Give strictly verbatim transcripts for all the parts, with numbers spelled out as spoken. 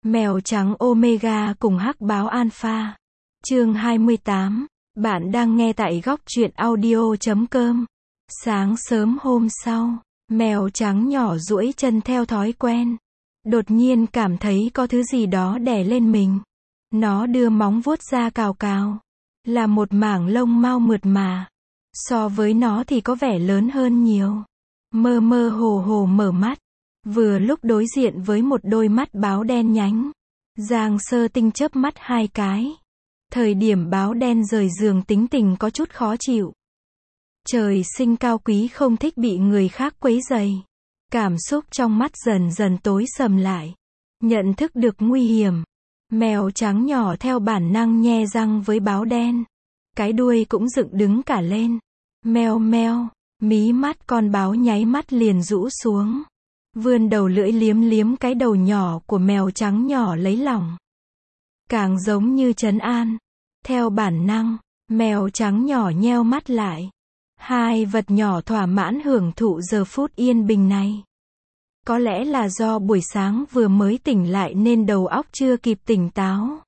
Mèo trắng Omega cùng hắc báo Alpha. Chương hai mươi tám. Bạn đang nghe tại góc truyện audio chấm com. Sáng sớm hôm sau, mèo trắng nhỏ duỗi chân theo thói quen. Đột nhiên cảm thấy có thứ gì đó đè lên mình. Nó đưa móng vuốt ra cào cào. Là một mảng lông mau mượt mà. So với nó thì có vẻ lớn hơn nhiều. Mơ mơ hồ hồ mở mắt. Vừa lúc đối diện với một đôi mắt báo đen nhánh. Giang Sơ Tinh chớp mắt hai cái. Thời điểm báo đen rời giường tính tình có chút khó chịu. Trời sinh cao quý không thích bị người khác quấy rầy. Cảm xúc trong mắt dần dần tối sầm lại. Nhận thức được nguy hiểm. Mèo trắng nhỏ theo bản năng nhe răng với báo đen. Cái đuôi cũng dựng đứng cả lên. Meo meo, mí mắt con báo nháy mắt liền rũ xuống. Vươn đầu lưỡi liếm liếm cái đầu nhỏ của mèo trắng nhỏ lấy lòng. Càng giống như trấn an. Theo bản năng, mèo trắng nhỏ nheo mắt lại. Hai vật nhỏ thỏa mãn hưởng thụ giờ phút yên bình này. Có lẽ là do buổi sáng vừa mới tỉnh lại nên đầu óc chưa kịp tỉnh táo.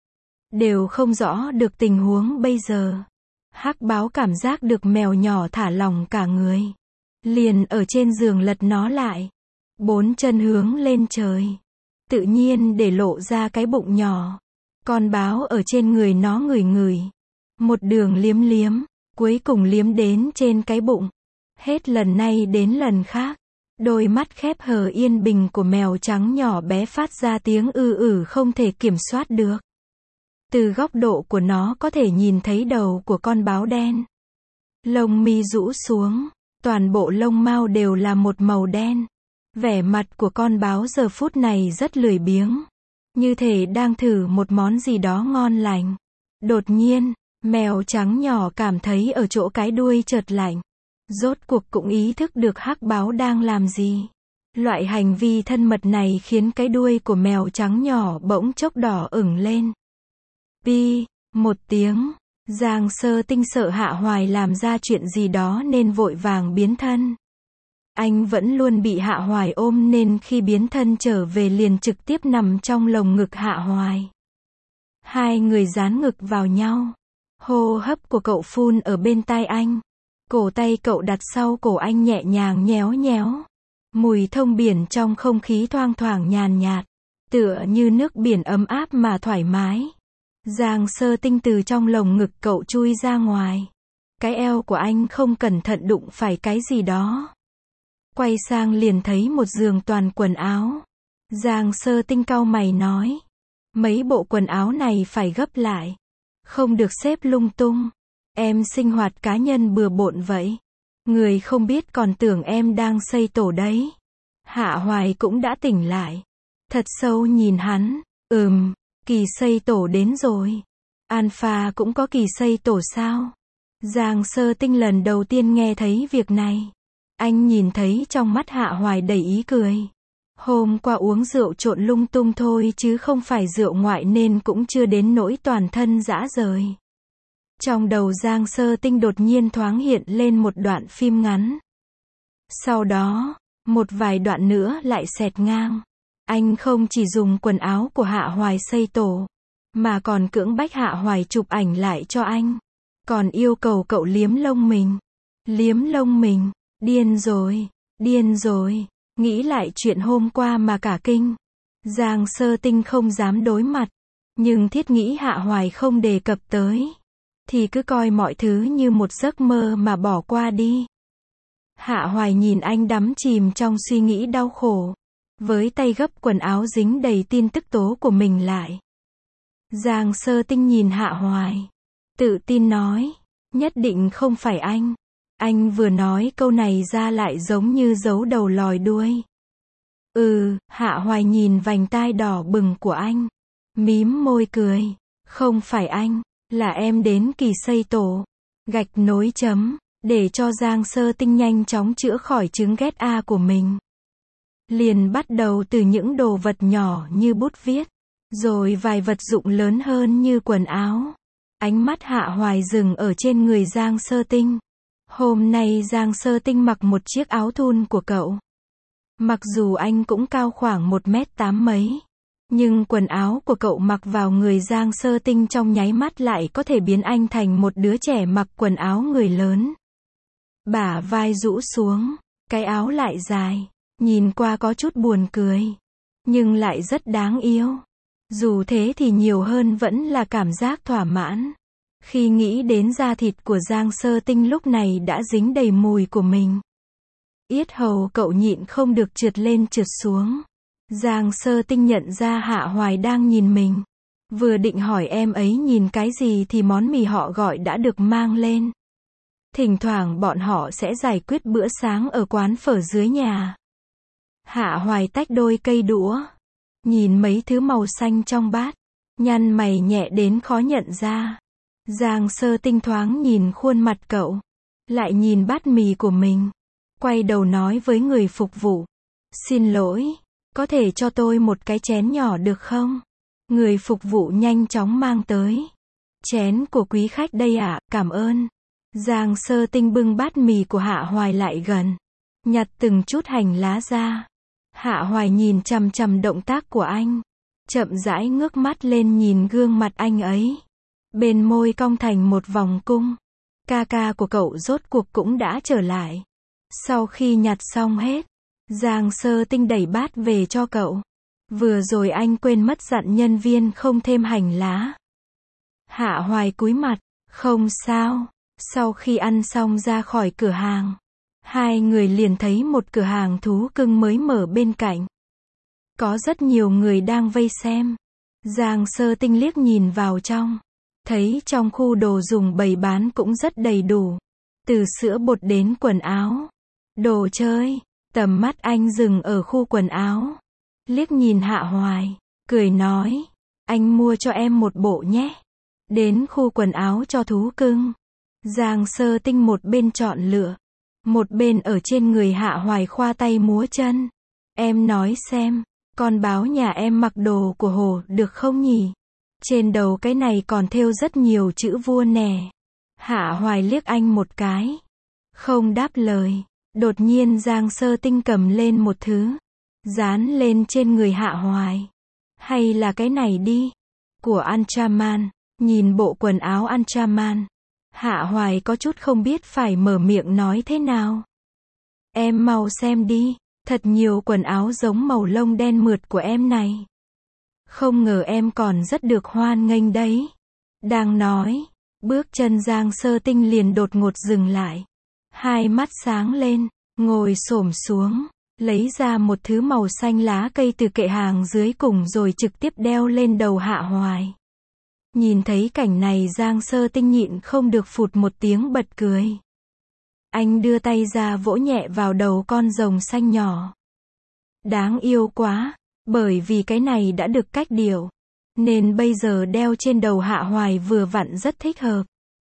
Đều không rõ được tình huống bây giờ. Hắc báo cảm giác được mèo nhỏ thả lỏng cả người. Liền ở trên giường lật nó lại. Bốn chân hướng lên trời. Tự nhiên để lộ ra cái bụng nhỏ. Con báo ở trên người nó ngửi ngửi. Một đường liếm liếm. Cuối cùng liếm đến trên cái bụng. Hết lần này đến lần khác. Đôi mắt khép hờ yên bình của mèo trắng nhỏ bé phát ra tiếng ư ử không thể kiểm soát được. Từ góc độ của nó có thể nhìn thấy đầu của con báo đen. Lông mi rũ xuống. Toàn bộ lông mao đều là một màu đen. Vẻ mặt của con báo giờ phút này rất lười biếng. Như thể đang thử một món gì đó ngon lành. Đột nhiên, mèo trắng nhỏ cảm thấy ở chỗ cái đuôi chợt lạnh. Rốt cuộc cũng ý thức được hắc báo đang làm gì. Loại hành vi thân mật này khiến cái đuôi của mèo trắng nhỏ bỗng chốc đỏ ửng lên. Pi, một tiếng. Giang Sơ Tinh sợ Hạ Hoài làm ra chuyện gì đó nên vội vàng biến thân. Anh vẫn luôn bị Hạ Hoài ôm nên khi biến thân trở về liền trực tiếp nằm trong lồng ngực Hạ Hoài. Hai người dán ngực vào nhau. Hô hấp của cậu phun ở bên tai anh. Cổ tay cậu đặt sau cổ anh nhẹ nhàng nhéo nhéo. Mùi thông biển trong không khí thoang thoảng nhàn nhạt. Tựa như nước biển ấm áp mà thoải mái. Giang Sơ Tinh từ trong lồng ngực cậu chui ra ngoài. Cái eo của anh không cẩn thận đụng phải cái gì đó. Quay sang liền thấy một giường toàn quần áo. Giang Sơ Tinh cau mày nói. Mấy bộ quần áo này phải gấp lại. Không được xếp lung tung. Em sinh hoạt cá nhân bừa bộn vậy. Người không biết còn tưởng em đang xây tổ đấy. Hạ Hoài cũng đã tỉnh lại. Thật sâu nhìn hắn. Ừm, kỳ xây tổ đến rồi. Alpha cũng có kỳ xây tổ sao? Giang Sơ Tinh lần đầu tiên nghe thấy việc này. Anh nhìn thấy trong mắt Hạ Hoài đầy ý cười. Hôm qua uống rượu trộn lung tung thôi chứ không phải rượu ngoại nên cũng chưa đến nỗi toàn thân rã rời. Trong đầu Giang Sơ Tinh đột nhiên thoáng hiện lên một đoạn phim ngắn. Sau đó, một vài đoạn nữa lại xẹt ngang. Anh không chỉ dùng quần áo của Hạ Hoài xây tổ, mà còn cưỡng bách Hạ Hoài chụp ảnh lại cho anh. Còn yêu cầu cậu liếm lông mình. Liếm lông mình. Điên rồi, điên rồi. Nghĩ lại chuyện hôm qua mà cả kinh. Giang Sơ Tinh không dám đối mặt. Nhưng thiết nghĩ Hạ Hoài không đề cập tới. Thì cứ coi mọi thứ như một giấc mơ mà bỏ qua đi. Hạ Hoài nhìn anh đắm chìm trong suy nghĩ đau khổ. Với tay gấp quần áo dính đầy tin tức tố của mình lại. Giang Sơ Tinh nhìn Hạ Hoài. Tự tin nói. Nhất định không phải anh. Anh vừa nói câu này ra lại giống như giấu đầu lòi đuôi. Ừ, Hạ Hoài nhìn vành tai đỏ bừng của anh. Mím môi cười. Không phải anh, là em đến kỳ xây tổ. Gạch nối chấm, để cho Giang Sơ Tinh nhanh chóng chữa khỏi chứng ghét A của mình. Liền bắt đầu từ những đồ vật nhỏ như bút viết. Rồi vài vật dụng lớn hơn như quần áo. Ánh mắt Hạ Hoài dừng ở trên người Giang Sơ Tinh. Hôm nay Giang Sơ Tinh mặc một chiếc áo thun của cậu. Mặc dù anh cũng cao khoảng một mét tám mấy. Nhưng quần áo của cậu mặc vào người Giang Sơ Tinh trong nháy mắt lại có thể biến anh thành một đứa trẻ mặc quần áo người lớn. Bả vai rũ xuống, cái áo lại dài, nhìn qua có chút buồn cười, nhưng lại rất đáng yêu. Dù thế thì nhiều hơn vẫn là cảm giác thỏa mãn. Khi nghĩ đến da thịt của Giang Sơ Tinh lúc này đã dính đầy mùi của mình. Yết hầu cậu nhịn không được trượt lên trượt xuống. Giang Sơ Tinh nhận ra Hạ Hoài đang nhìn mình. Vừa định hỏi em ấy nhìn cái gì thì món mì họ gọi đã được mang lên. Thỉnh thoảng bọn họ sẽ giải quyết bữa sáng ở quán phở dưới nhà. Hạ Hoài tách đôi cây đũa. Nhìn mấy thứ màu xanh trong bát. Nhăn mày nhẹ đến khó nhận ra. Giang Sơ Tinh thoáng nhìn khuôn mặt cậu. Lại nhìn bát mì của mình. Quay đầu nói với người phục vụ. Xin lỗi, có thể cho tôi một cái chén nhỏ được không? Người phục vụ nhanh chóng mang tới. Chén của quý khách đây ạ, à, cảm ơn. Giang Sơ Tinh bưng bát mì của Hạ Hoài lại gần. Nhặt từng chút hành lá ra. Hạ Hoài nhìn chằm chằm động tác của anh. Chậm rãi ngước mắt lên nhìn gương mặt anh ấy. Bên môi cong thành một vòng cung. Ca ca của cậu rốt cuộc cũng đã trở lại. Sau khi nhặt xong hết, Giang Sơ Tinh đẩy bát về cho cậu. Vừa rồi anh quên mất dặn nhân viên không thêm hành lá. Hạ Hoài cúi mặt, không sao. Sau khi ăn xong ra khỏi cửa hàng, hai người liền thấy một cửa hàng thú cưng mới mở bên cạnh. Có rất nhiều người đang vây xem. Giang Sơ Tinh liếc nhìn vào trong. Thấy trong khu đồ dùng bày bán cũng rất đầy đủ. Từ sữa bột đến quần áo, đồ chơi. Tầm mắt anh dừng ở khu quần áo. Liếc nhìn Hạ Hoài, cười nói. Anh mua cho em một bộ nhé. Đến khu quần áo cho thú cưng. Giang Sơ Tinh một bên chọn lựa. Một bên ở trên người Hạ Hoài khoa tay múa chân. Em nói xem, con báo nhà em mặc đồ của Hồ được không nhỉ? Trên đầu cái này còn thêu rất nhiều chữ vua nè. Hạ Hoài liếc anh một cái. Không đáp lời. Đột nhiên Giang Sơ Tinh cầm lên một thứ. Dán lên trên người Hạ Hoài. Hay là cái này đi. Của Ultraman. Nhìn bộ quần áo Ultraman. Hạ Hoài có chút không biết phải mở miệng nói thế nào. Em mau xem đi. Thật nhiều quần áo giống màu lông đen mượt của em này. Không ngờ em còn rất được hoan nghênh đấy. Đang nói. Bước chân Giang Sơ Tinh liền đột ngột dừng lại. Hai mắt sáng lên. Ngồi xổm xuống. Lấy ra một thứ màu xanh lá cây từ kệ hàng dưới cùng rồi trực tiếp đeo lên đầu Hạ Hoài. Nhìn thấy cảnh này Giang Sơ Tinh nhịn không được phụt một tiếng bật cười. Anh đưa tay ra vỗ nhẹ vào đầu con rồng xanh nhỏ. Đáng yêu quá, bởi vì cái này đã được cách điệu, nên bây giờ đeo trên đầu Hạ Hoài vừa vặn rất thích hợp.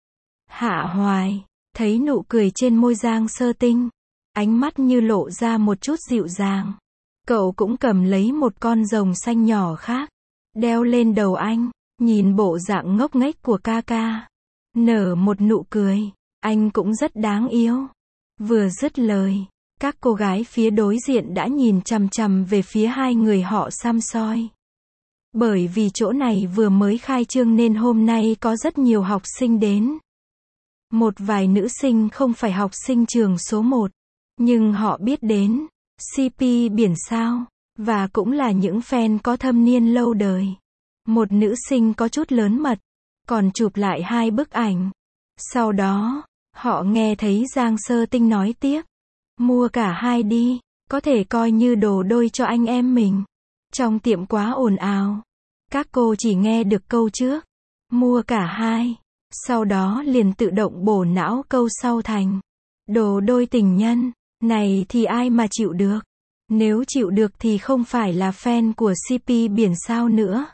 Hạ Hoài, thấy nụ cười trên môi Giang Sơ Tinh, ánh mắt như lộ ra một chút dịu dàng. Cậu cũng cầm lấy một con rồng xanh nhỏ khác, đeo lên đầu anh. Nhìn bộ dạng ngốc nghếch của ca ca, nở một nụ cười, anh cũng rất đáng yêu. Vừa dứt lời, các cô gái phía đối diện đã nhìn chằm chằm về phía hai người họ xăm soi. Bởi vì chỗ này vừa mới khai trương nên hôm nay có rất nhiều học sinh đến. Một vài nữ sinh không phải học sinh trường số một, nhưng họ biết đến xê pê Biển Sao, và cũng là những fan có thâm niên lâu đời. Một nữ sinh có chút lớn mật, còn chụp lại hai bức ảnh. Sau đó, họ nghe thấy Giang Sơ Tinh nói tiếp. Mua cả hai đi, có thể coi như đồ đôi cho anh em mình. Trong tiệm quá ồn ào. Các cô chỉ nghe được câu trước. Mua cả hai. Sau đó liền tự động bổ não câu sau thành. Đồ đôi tình nhân. Này thì ai mà chịu được. Nếu chịu được thì không phải là fan của xê pê Biển Sao nữa.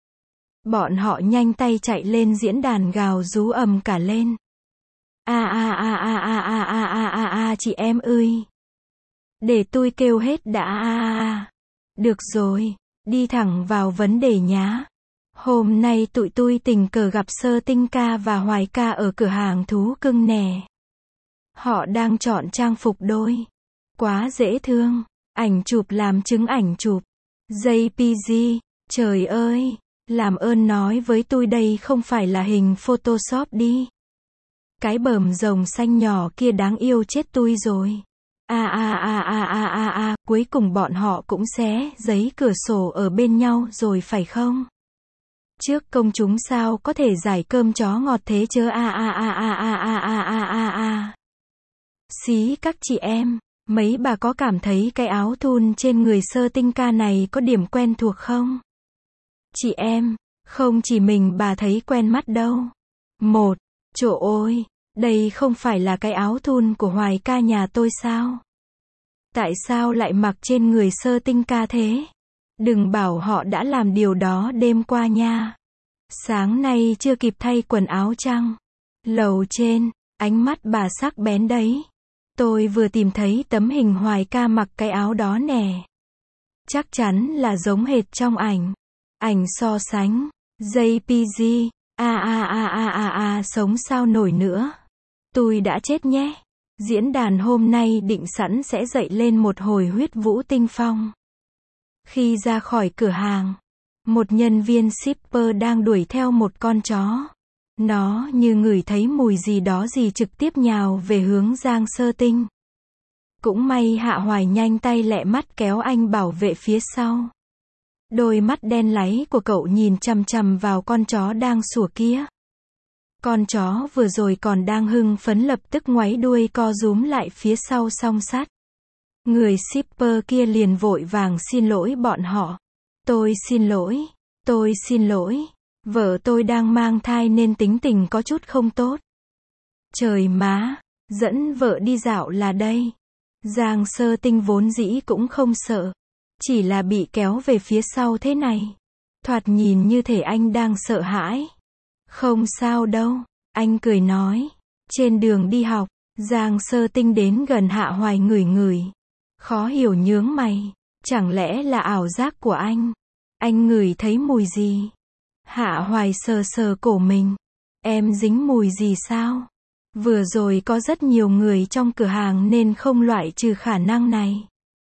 Bọn họ nhanh tay chạy lên diễn đàn gào rú ầm cả lên. A a a a a a a a a a chị em ơi. Để tôi kêu hết đã a a a. Được rồi, đi thẳng vào vấn đề nhá. Hôm nay tụi tôi tình cờ gặp Sơ Tinh ca và Hoài ca ở cửa hàng thú cưng nè. Họ đang chọn trang phục đôi. Quá dễ thương. Ảnh chụp làm chứng ảnh chụp. gi pê giê. Trời ơi, làm ơn nói với tôi đây không phải là hình Photoshop đi. Cái bờm rồng xanh nhỏ kia đáng yêu chết tôi rồi. A a a a a a a, cuối cùng bọn họ cũng xé giấy cửa sổ ở bên nhau rồi phải không? Trước công chúng sao có thể giải cơm chó ngọt thế chớ a a a a a a a a a a. Xí các chị em, mấy bà có cảm thấy cái áo thun trên người Sơ Tinh ca này có điểm quen thuộc không? Chị em, không chỉ mình bà thấy quen mắt đâu. Một, trời ơi, đây không phải là cái áo thun của Hoài ca nhà tôi sao? Tại sao lại mặc trên người Sơ Tinh ca thế? Đừng bảo họ đã làm điều đó đêm qua nha. Sáng nay chưa kịp thay quần áo chăng? Lầu trên, ánh mắt bà sắc bén đấy. Tôi vừa tìm thấy tấm hình Hoài ca mặc cái áo đó nè. Chắc chắn là giống hệt trong ảnh. Ảnh so sánh, jê pê giê, a a a a a a sống sao nổi nữa. Tôi đã chết nhé. Diễn đàn hôm nay định sẵn sẽ dậy lên một hồi huyết vũ tinh phong. Khi ra khỏi cửa hàng, một nhân viên shipper đang đuổi theo một con chó. Nó như ngửi thấy mùi gì đó gì trực tiếp nhào về hướng Giang Sơ Tinh. Cũng may Hạ Hoài nhanh tay lẹ mắt kéo anh bảo vệ phía sau. Đôi mắt đen láy của cậu nhìn chằm chằm vào con chó đang sủa kia. Con chó vừa rồi còn đang hưng phấn lập tức ngoáy đuôi co rúm lại phía sau song sắt. Người shipper kia liền vội vàng xin lỗi bọn họ. Tôi xin lỗi, tôi xin lỗi. Vợ tôi đang mang thai nên tính tình có chút không tốt. Trời má, dẫn vợ đi dạo là đây. Giang Sơ Tinh vốn dĩ cũng không sợ. Chỉ là bị kéo về phía sau thế này. Thoạt nhìn như thể anh đang sợ hãi. Không sao đâu, anh cười nói. Trên đường đi học, Giang Sơ Tinh đến gần Hạ Hoài ngửi ngửi. Khó hiểu nhướng mày. Chẳng lẽ là ảo giác của anh? Anh ngửi thấy mùi gì? Hạ Hoài sờ sờ cổ mình. Em dính mùi gì sao? Vừa rồi có rất nhiều người trong cửa hàng nên không loại trừ khả năng này.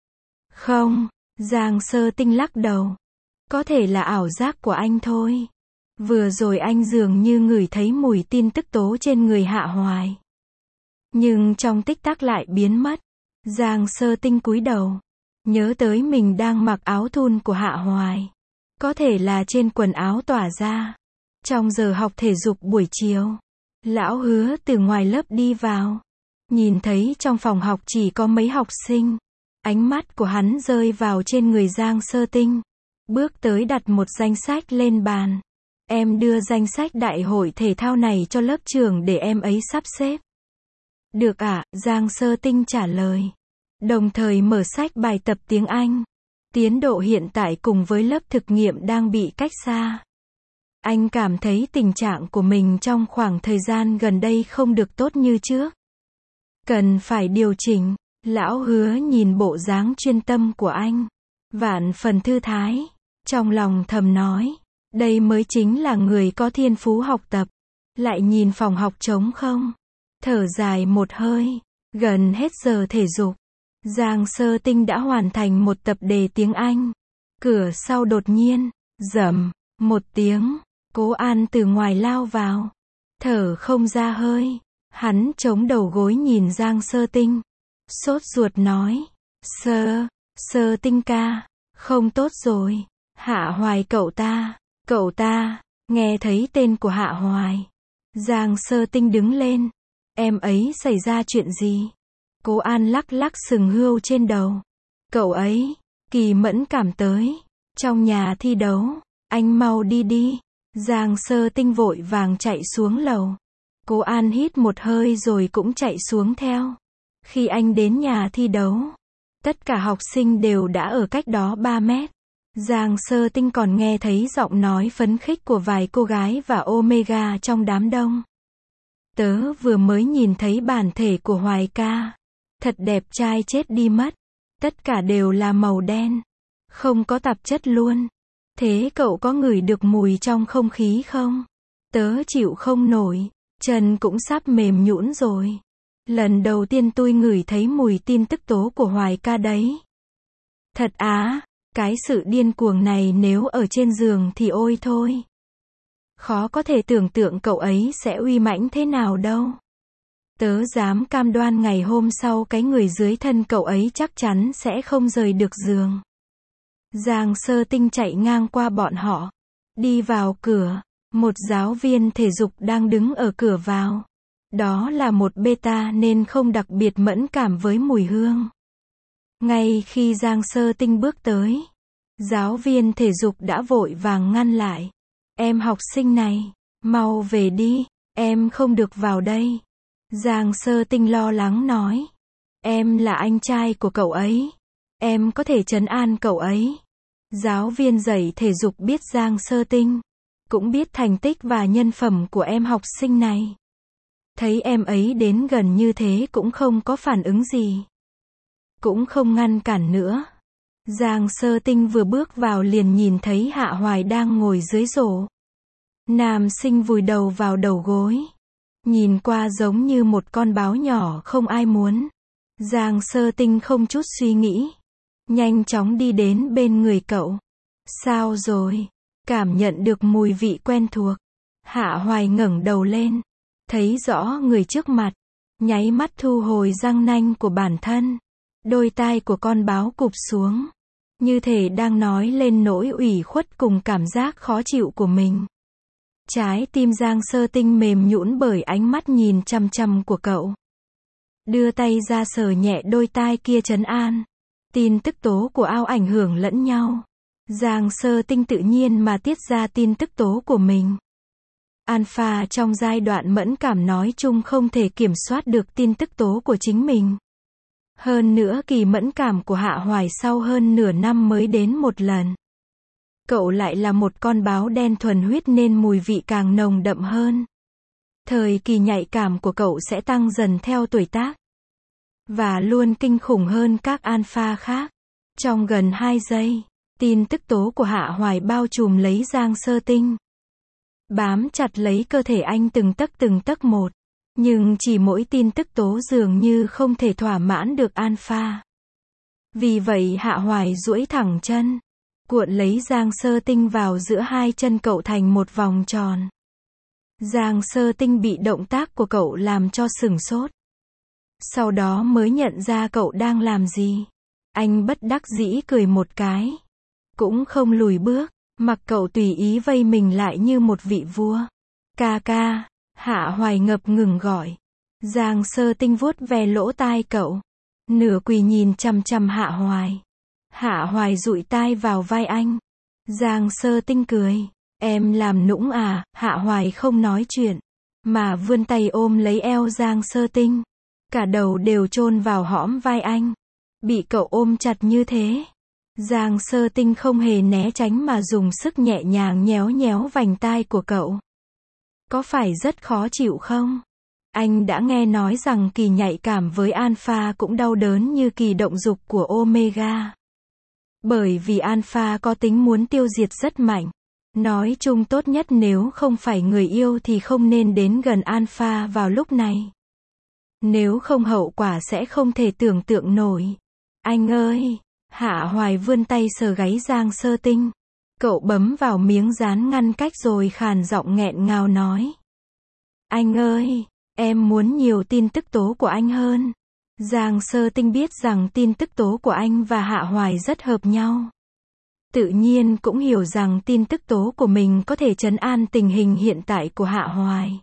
Không, Giang Sơ Tinh lắc đầu. Có thể là ảo giác của anh thôi. Vừa rồi anh dường như ngửi thấy mùi tin tức tố trên người Hạ Hoài. Nhưng trong tích tắc lại biến mất. Giang Sơ Tinh cúi đầu. Nhớ tới mình đang mặc áo thun của Hạ Hoài. Có thể là trên quần áo tỏa ra. Trong giờ học thể dục buổi chiều, Lão Hứa từ ngoài lớp đi vào. Nhìn thấy trong phòng học chỉ có mấy học sinh. Ánh mắt của hắn rơi vào trên người Giang Sơ Tinh. Bước tới đặt một danh sách lên bàn. Em đưa danh sách đại hội thể thao này cho lớp trưởng để em ấy sắp xếp. Được ạ, Giang Sơ Tinh trả lời. Đồng thời mở sách bài tập tiếng Anh. Tiến độ hiện tại cùng với lớp thực nghiệm đang bị cách xa. Anh cảm thấy tình trạng của mình trong khoảng thời gian gần đây không được tốt như trước. Cần phải điều chỉnh. Lão Hứa nhìn bộ dáng chuyên tâm của anh. Vạn phần thư thái. Trong lòng thầm nói. Đây mới chính là người có thiên phú học tập. Lại nhìn phòng học trống không. Thở dài một hơi. Gần hết giờ thể dục. Giang Sơ Tinh đã hoàn thành một tập đề tiếng Anh. Cửa sau đột nhiên, rầm, một tiếng. Cố An từ ngoài lao vào. Thở không ra hơi. Hắn chống đầu gối nhìn Giang Sơ Tinh. Sốt ruột nói. Sơ, Sơ Tinh ca. Không tốt rồi. Hạ Hoài cậu ta. Cậu ta. Nghe thấy tên của Hạ Hoài. Giang Sơ Tinh đứng lên. Em ấy xảy ra chuyện gì? Cố An lắc lắc sừng hươu trên đầu. Cậu ấy. Kỳ mẫn cảm tới. Trong nhà thi đấu. Anh mau đi đi. Giang Sơ Tinh vội vàng chạy xuống lầu. Cố An hít một hơi rồi cũng chạy xuống theo. Khi anh đến nhà thi đấu, tất cả học sinh đều đã ở cách đó ba mét. Giang Sơ Tinh còn nghe thấy giọng nói phấn khích của vài cô gái và Omega trong đám đông. Tớ vừa mới nhìn thấy bản thể của Hoài ca. Thật đẹp trai chết đi mất. Tất cả đều là màu đen. Không có tạp chất luôn. Thế cậu có ngửi được mùi trong không khí không? Tớ chịu không nổi. Chân cũng sắp mềm nhũn rồi. Lần đầu tiên tôi ngửi thấy mùi tin tức tố của Hoài ca đấy. Thật á, Cái sự điên cuồng này nếu ở trên giường thì ôi thôi. Khó có thể tưởng tượng cậu ấy sẽ uy mãnh thế nào đâu. Tớ dám cam đoan ngày hôm sau cái người dưới thân cậu ấy chắc chắn sẽ không rời được giường. Giang Sơ Tinh chạy ngang qua bọn họ. Đi vào cửa. Một giáo viên thể dục đang đứng ở cửa vào. Đó là một beta nên không đặc biệt mẫn cảm với mùi hương. Ngay khi Giang Sơ Tinh bước tới, giáo viên thể dục đã vội vàng ngăn lại. Em học sinh này, mau về đi, em không được vào đây. Giang Sơ Tinh lo lắng nói. Em là anh trai của cậu ấy. Em có thể trấn an cậu ấy. Giáo viên dạy thể dục biết Giang Sơ Tinh, cũng biết thành tích và nhân phẩm của em học sinh này. Thấy em ấy đến gần như thế cũng không có phản ứng gì. Cũng không ngăn cản nữa. Giang Sơ Tinh vừa bước vào liền nhìn thấy Hạ Hoài đang ngồi dưới rổ. Nam sinh vùi đầu vào đầu gối. Nhìn qua giống như một con báo nhỏ không ai muốn. Giang Sơ Tinh không chút suy nghĩ. Nhanh chóng đi đến bên người cậu. Sao rồi? Cảm nhận được mùi vị quen thuộc. Hạ Hoài ngẩng đầu lên. Thấy rõ người trước mặt. Nháy mắt thu hồi răng nanh của bản thân. Đôi tai của con báo cụp xuống. Như thể đang nói lên nỗi ủy khuất cùng cảm giác khó chịu của mình. Trái tim Giang Sơ Tinh mềm nhũn bởi ánh mắt nhìn chằm chằm của cậu. Đưa tay ra sờ nhẹ đôi tai kia trấn an. Tin tức tố của ao ảnh hưởng lẫn nhau. Giang Sơ Tinh tự nhiên mà tiết ra tin tức tố của mình. Alpha trong giai đoạn mẫn cảm nói chung không thể kiểm soát được tin tức tố của chính mình. Hơn nữa kỳ mẫn cảm của Hạ Hoài sau hơn nửa năm mới đến một lần. Cậu lại là một con báo đen thuần huyết nên mùi vị càng nồng đậm hơn. Thời kỳ nhạy cảm của cậu sẽ tăng dần theo tuổi tác. Và luôn kinh khủng hơn các alpha khác. Trong gần hai giây, tin tức tố của Hạ Hoài bao trùm lấy Giang Sơ Tinh. Bám chặt lấy cơ thể anh từng tấc từng tấc một. Nhưng chỉ mỗi tin tức tố dường như không thể thỏa mãn được alpha. Vì vậy Hạ Hoài duỗi thẳng chân. Cuộn lấy Giang Sơ Tinh vào giữa hai chân cậu thành một vòng tròn. Giang Sơ Tinh bị động tác của cậu làm cho sửng sốt. Sau đó mới nhận ra cậu đang làm gì. Anh bất đắc dĩ cười một cái. Cũng không lùi bước, mặc cậu tùy ý vây mình lại như một vị vua. Ca ca, Hạ Hoài ngập ngừng gọi. Giang Sơ Tinh vuốt ve lỗ tai cậu. Nửa quỳ nhìn chằm chằm Hạ Hoài. Hạ Hoài dụi tai vào vai anh. Giang Sơ Tinh cười. Em làm nũng à? Hạ Hoài không nói chuyện, mà vươn tay ôm lấy eo Giang Sơ Tinh. Cả đầu đều chôn vào hõm vai anh. Bị cậu ôm chặt như thế. Giang Sơ Tinh không hề né tránh mà dùng sức nhẹ nhàng nhéo nhéo vành tai của cậu. Có phải rất khó chịu không? Anh đã nghe nói rằng kỳ nhạy cảm với alpha cũng đau đớn như kỳ động dục của omega. Bởi vì alpha có tính muốn tiêu diệt rất mạnh. Nói chung tốt nhất nếu không phải người yêu thì không nên đến gần alpha vào lúc này. Nếu không hậu quả sẽ không thể tưởng tượng nổi. Anh ơi! Hạ Hoài vươn tay sờ gáy Giang Sơ Tinh. Cậu bấm vào miếng dán ngăn cách rồi khàn giọng nghẹn ngào nói. Anh ơi! Em muốn nhiều tin tức tố của anh hơn. Giang Sơ Tinh biết rằng tin tức tố của anh và Hạ Hoài rất hợp nhau. Tự nhiên cũng hiểu rằng tin tức tố của mình có thể trấn an tình hình hiện tại của Hạ Hoài.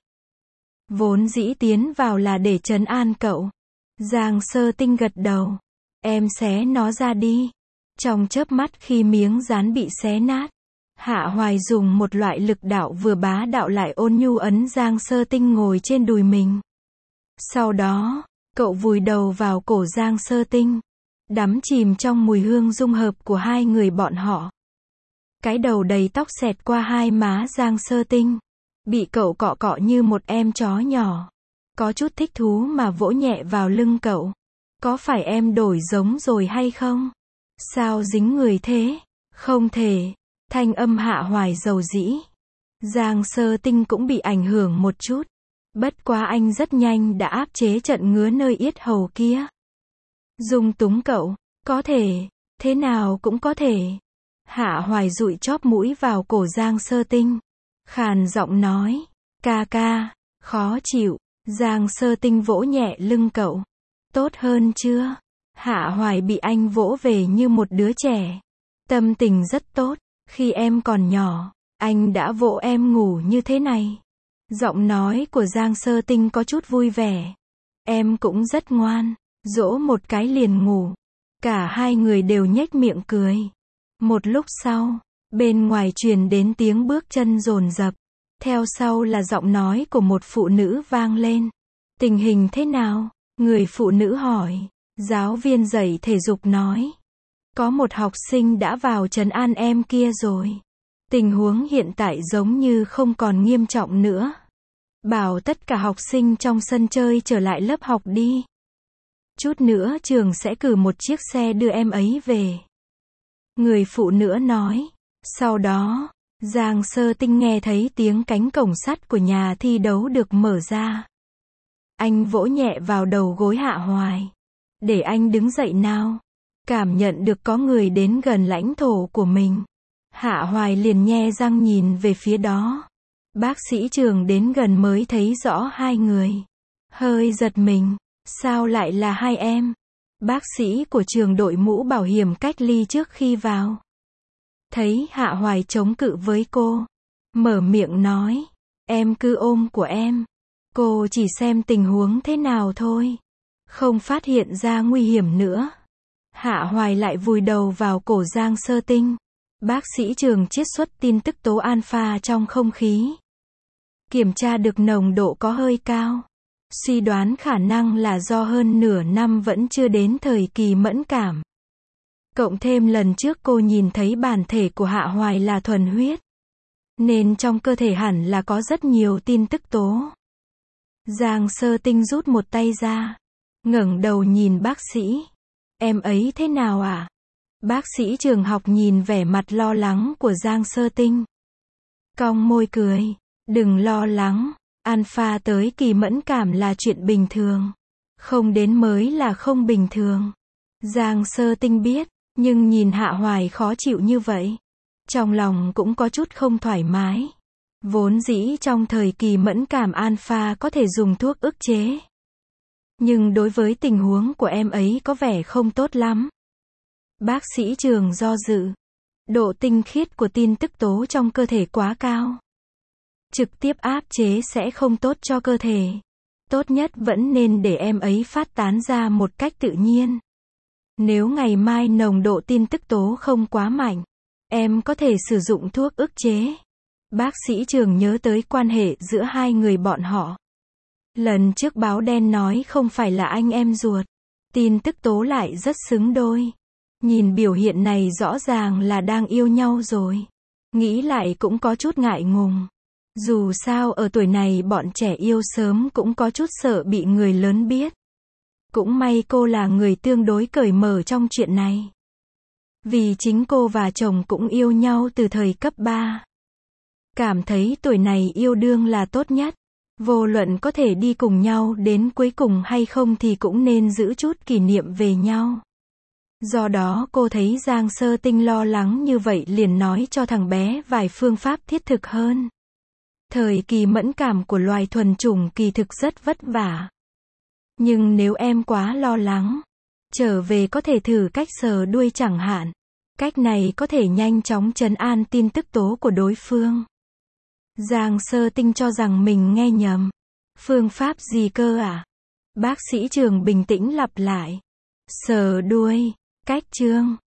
Vốn dĩ tiến vào là để trấn an cậu. Giang Sơ Tinh gật đầu. Em xé nó ra đi. Trong chớp mắt khi miếng dán bị xé nát, Hạ Hoài dùng một loại lực đạo vừa bá đạo lại ôn nhu ấn Giang Sơ Tinh ngồi trên đùi mình. Sau đó, cậu vùi đầu vào cổ Giang Sơ Tinh, đắm chìm trong mùi hương dung hợp của hai người bọn họ. Cái đầu đầy tóc xẹt qua hai má Giang Sơ Tinh, bị cậu cọ cọ như một em chó nhỏ. Có chút thích thú mà vỗ nhẹ vào lưng cậu. Có phải em đổi giống rồi hay không? Sao dính người thế? Không thể. Thanh âm Hạ Hoài dầu dĩ. Giang Sơ Tinh cũng bị ảnh hưởng một chút. Bất quá anh rất nhanh đã áp chế trận ngứa nơi yết hầu kia. Dung túng cậu. Có thể. Thế nào cũng có thể. Hạ Hoài dụi chóp mũi vào cổ Giang Sơ Tinh. Khàn giọng nói. Ca ca, khó chịu. Giang Sơ Tinh vỗ nhẹ lưng cậu. Tốt hơn chưa? Hạ Hoài bị anh vỗ về như một đứa trẻ. Tâm tình rất tốt. Khi em còn nhỏ, anh đã vỗ em ngủ như thế này. Giọng nói của Giang Sơ Tinh có chút vui vẻ. Em cũng rất ngoan. Dỗ một cái liền ngủ. Cả hai người đều nhếch miệng cười. Một lúc sau, bên ngoài truyền đến tiếng bước chân dồn dập. Theo sau là giọng nói của một phụ nữ vang lên. Tình hình thế nào? Người phụ nữ hỏi. Giáo viên dạy thể dục nói. Có một học sinh đã vào trấn an em kia rồi. Tình huống hiện tại giống như không còn nghiêm trọng nữa. Bảo tất cả học sinh trong sân chơi trở lại lớp học đi. Chút nữa trường sẽ cử một chiếc xe đưa em ấy về. Người phụ nữ nói. Sau đó, Giang Sơ Tinh nghe thấy tiếng cánh cổng sắt của nhà thi đấu được mở ra. Anh vỗ nhẹ vào đầu gối Hạ Hoài. Để anh đứng dậy nào. Cảm nhận được có người đến gần lãnh thổ của mình. Hạ Hoài liền nhe răng nhìn về phía đó. Bác sĩ Trường đến gần mới thấy rõ hai người. Hơi giật mình. Sao lại là hai em? Bác sĩ của Trường đội mũ bảo hiểm cách ly trước khi vào. Thấy Hạ Hoài chống cự với cô. Mở miệng nói. Em cứ ôm của em. Cô chỉ xem tình huống thế nào thôi. Không phát hiện ra nguy hiểm nữa. Hạ Hoài lại vùi đầu vào cổ Giang Sơ Tinh. Bác sĩ Trường chiết xuất tin tức tố alpha trong không khí. Kiểm tra được nồng độ có hơi cao. Suy đoán khả năng là do hơn nửa năm vẫn chưa đến thời kỳ mẫn cảm. Cộng thêm lần trước cô nhìn thấy bản thể của Hạ Hoài là thuần huyết. Nên trong cơ thể hẳn là có rất nhiều tin tức tố. Giang Sơ Tinh rút một tay ra. Ngẩng đầu nhìn bác sĩ. Em ấy thế nào à? Bác sĩ Trường học nhìn vẻ mặt lo lắng của Giang Sơ Tinh. Cong môi cười. Đừng lo lắng. Alpha tới kỳ mẫn cảm là chuyện bình thường. Không đến mới là không bình thường. Giang Sơ Tinh biết. Nhưng nhìn Hạ Hoài khó chịu như vậy. Trong lòng cũng có chút không thoải mái. Vốn dĩ trong thời kỳ mẫn cảm alpha có thể dùng thuốc ức chế. Nhưng đối với tình huống của em ấy có vẻ không tốt lắm. Bác sĩ Trường do dự. Độ tinh khiết của tin tức tố trong cơ thể quá cao. Trực tiếp áp chế sẽ không tốt cho cơ thể. Tốt nhất vẫn nên để em ấy phát tán ra một cách tự nhiên. Nếu ngày mai nồng độ tin tức tố không quá mạnh, em có thể sử dụng thuốc ức chế. Bác sĩ Trường nhớ tới quan hệ giữa hai người bọn họ. Lần trước báo đen nói không phải là anh em ruột. Tin tức tố lại rất xứng đôi. Nhìn biểu hiện này rõ ràng là đang yêu nhau rồi. Nghĩ lại cũng có chút ngại ngùng. Dù sao ở tuổi này bọn trẻ yêu sớm cũng có chút sợ bị người lớn biết. Cũng may cô là người tương đối cởi mở trong chuyện này. Vì chính cô và chồng cũng yêu nhau từ thời cấp ba. Cảm thấy tuổi này yêu đương là tốt nhất. Vô luận có thể đi cùng nhau đến cuối cùng hay không thì cũng nên giữ chút kỷ niệm về nhau. Do đó cô thấy Giang Sơ Tinh lo lắng như vậy liền nói cho thằng bé vài phương pháp thiết thực hơn. Thời kỳ mẫn cảm của loài thuần chủng kỳ thực rất vất vả. Nhưng nếu em quá lo lắng, trở về có thể thử cách sờ đuôi chẳng hạn. Cách này có thể nhanh chóng trấn an tin tức tố của đối phương. Giang Sơ Tinh cho rằng mình nghe nhầm. Phương pháp gì cơ à? Bác sĩ Trường bình tĩnh lặp lại. Sờ đuôi. Cách chương.